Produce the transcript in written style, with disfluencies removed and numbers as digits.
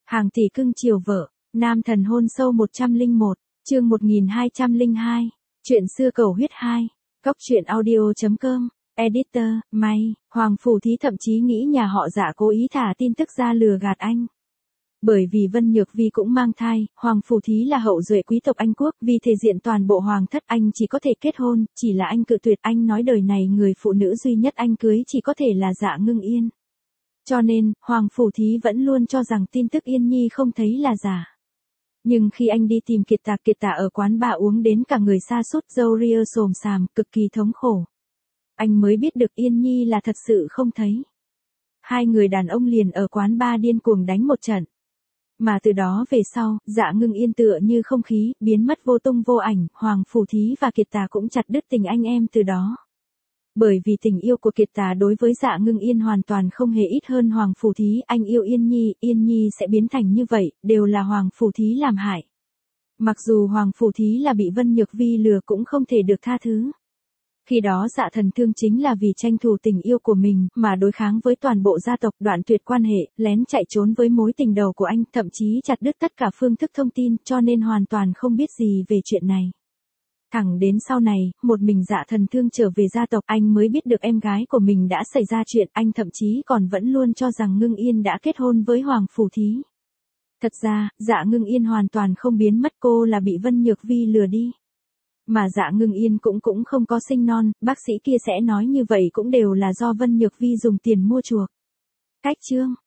Hàng tỷ cưng chiều vợ, nam thần hôn sâu 101, chương 1202, chuyện xưa cầu huyết 2, Cóc truyện audio.com, editor, May, Hoàng Phủ Thí thậm chí nghĩ nhà họ Dạ cố ý thả tin tức ra lừa gạt anh. Bởi vì Vân Nhược Vi cũng mang thai, Hoàng Phủ Thí là hậu duệ quý tộc Anh Quốc, vì thể diện toàn bộ hoàng thất anh chỉ có thể kết hôn, chỉ là anh cự tuyệt, anh nói đời này người phụ nữ duy nhất anh cưới chỉ có thể là Dạ Ngưng Yên. Cho nên, Hoàng Phủ Thí vẫn luôn cho rằng tin tức Yên Nhi không thấy là giả. Nhưng khi anh đi tìm Kiệt Tà ở quán bar uống đến cả người sa sút, râu ria xồm xàm, cực kỳ thống khổ, anh mới biết được Yên Nhi là thật sự không thấy. Hai người đàn ông liền ở quán bar điên cuồng đánh một trận. Mà từ đó về sau, Dạ Ngưng Yên tựa như không khí, biến mất vô tung vô ảnh, Hoàng Phủ Thí và Kiệt Tà cũng chặt đứt tình anh em từ đó. Bởi vì tình yêu của Kiệt Tà đối với Dạ Ngưng Yên hoàn toàn không hề ít hơn Hoàng Phủ Thí, anh yêu Yên Nhi sẽ biến thành như vậy, đều là Hoàng Phủ Thí làm hại. Mặc dù Hoàng Phủ Thí là bị Vân Nhược Vi lừa cũng không thể được tha thứ. Khi đó Dạ Thần Thương chính là vì tranh thủ tình yêu của mình, mà đối kháng với toàn bộ gia tộc, đoạn tuyệt quan hệ, lén chạy trốn với mối tình đầu của anh, thậm chí chặt đứt tất cả phương thức thông tin, cho nên hoàn toàn không biết gì về chuyện này. Thẳng đến sau này, một mình Dạ Thần Thương trở về gia tộc, anh mới biết được em gái của mình đã xảy ra chuyện, anh thậm chí còn vẫn luôn cho rằng Ngưng Yên đã kết hôn với Hoàng Phủ Thí. Thật ra, Dạ Ngưng Yên hoàn toàn không biến mất, cô là bị Vân Nhược Vi lừa đi. Mà Dạ Ngưng Yên cũng không có sinh non, bác sĩ kia sẽ nói như vậy cũng đều là do Vân Nhược Vi dùng tiền mua chuộc. Cách chương